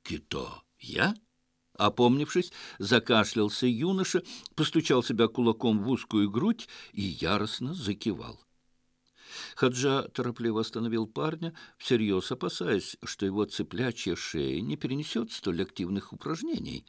«Кто? Я?» Опомнившись, закашлялся юноша, постучал себя кулаком в узкую грудь и яростно закивал. Хаджа торопливо остановил парня, всерьез опасаясь, что его цыплячья шея не перенесет столь активных упражнений.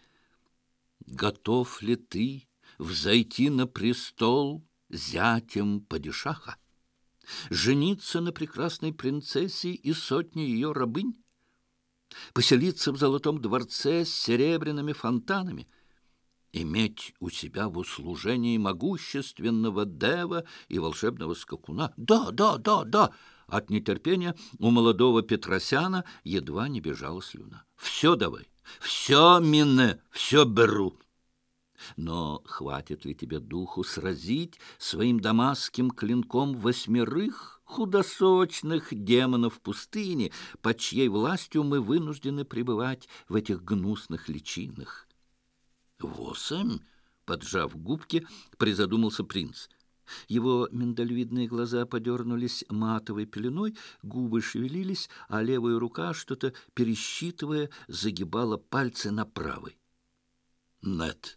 «Готов ли ты взойти на престол зятем падишаха? Жениться на прекрасной принцессе и сотне ее рабынь? Поселиться в золотом дворце с серебряными фонтанами? Иметь у себя в услужении могущественного дева и волшебного скакуна? Да, да, да, да!» От нетерпения у молодого Петросяна едва не бежала слюна. «Все давай, все, Мине, все беру. Но хватит ли тебе духу сразить своим дамасским клинком 8 худосочных демонов пустыни, под чьей властью мы вынуждены пребывать в этих гнусных личинах?» 8? Поджав губки, призадумался принц. Его миндалевидные глаза подернулись матовой пеленой, губы шевелились, а левая рука, что-то пересчитывая, загибала пальцы на правой. «Нет.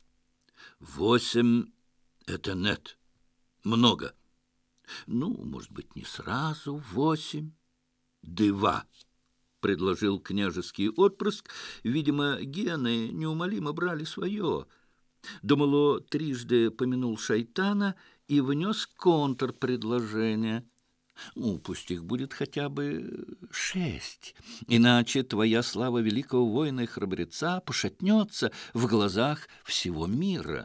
8 — это нет. Много. Ну, может быть, не сразу 8. 2», — предложил княжеский отпрыск. Видимо, гены неумолимо брали свое. Думало, трижды помянул шайтана и внес контрпредложение. «Ну, пусть их будет хотя бы 6, иначе твоя слава великого воина и храбреца пошатнется в глазах всего мира».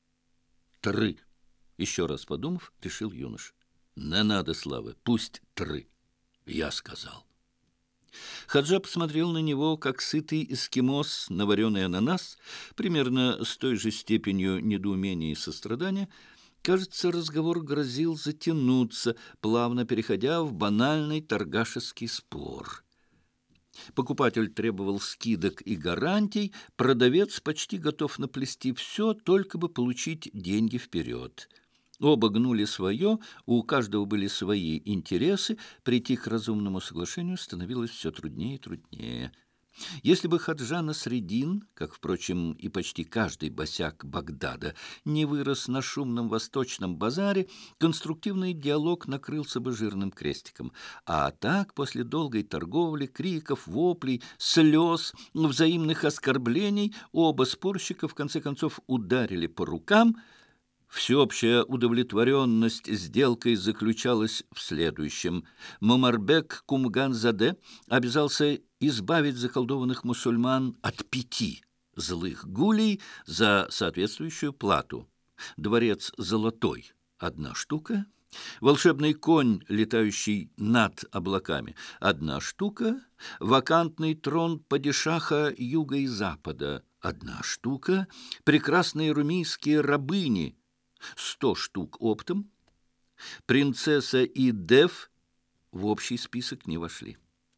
3, еще раз подумав, решил юноша. «Не надо славы, пусть 3, я сказал». Хаджа посмотрел на него, как сытый эскимос на вареный ананас, примерно с той же степенью недоумения и сострадания. Кажется, разговор грозил затянуться, плавно переходя в банальный торгашеский спор. Покупатель требовал скидок и гарантий, продавец почти готов наплести все, только бы получить деньги вперед. Оба гнули свое, у каждого были свои интересы, прийти к разумному соглашению становилось все труднее и труднее. Если бы Хаджа Насреддин, как, впрочем, и почти каждый босяк Багдада, не вырос на шумном восточном базаре, конструктивный диалог накрылся бы жирным крестиком. А так, после долгой торговли, криков, воплей, слез, взаимных оскорблений, оба спорщика в конце концов ударили по рукам. Всеобщая удовлетворенность сделкой заключалась в следующем. Момарбек Кумганзаде обязался избавить заколдованных мусульман от 5 злых гулей за соответствующую плату. Дворец золотой — 1 штука, волшебный конь, летающий над облаками — 1 штука, вакантный трон падишаха юга и запада — 1 штука, прекрасные румийские рабыни — 100 штук оптом, принцесса и дев в общий список не вошли.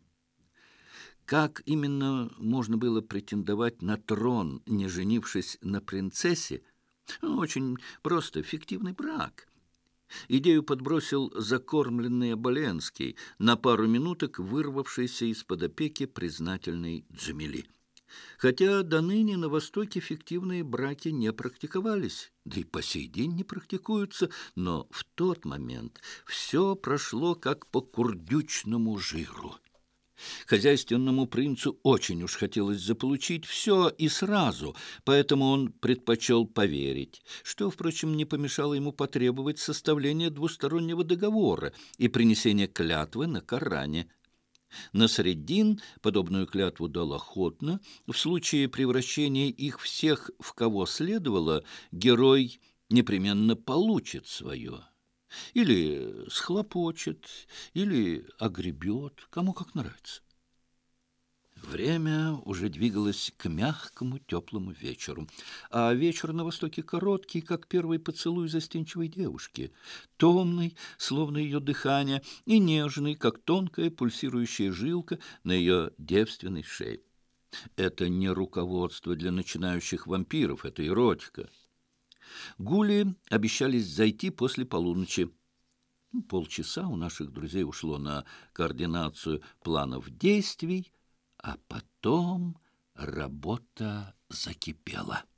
Как именно можно было претендовать на трон, не женившись на принцессе? Очень просто, фиктивный брак. Идею подбросил закормленный Оболенский, на пару минуток вырвавшийся из-под опеки признательный Джамили. Хотя до ныне на Востоке фиктивные браки не практиковались, да и по сей день не практикуются, но в тот момент все прошло как по курдючному жиру. Хозяйственному принцу очень уж хотелось заполучить все и сразу, поэтому он предпочел поверить, что, впрочем, не помешало ему потребовать составления двустороннего договора и принесения клятвы на Коране. Насреддин подобную клятву дал охотно. В случае превращения их всех в кого следовало, герой непременно получит свое. Или схлопочет, или огребет, кому как нравится. Время уже двигалось к мягкому, теплому вечеру. А вечер на Востоке короткий, как первый поцелуй застенчивой девушки, томный, словно ее дыхание, и нежный, как тонкая пульсирующая жилка на ее девственной шее. Это не руководство для начинающих вампиров, это эротика. Гули обещались зайти после полуночи. Полчаса у наших друзей ушло на координацию планов действий, а потом Работа закипела.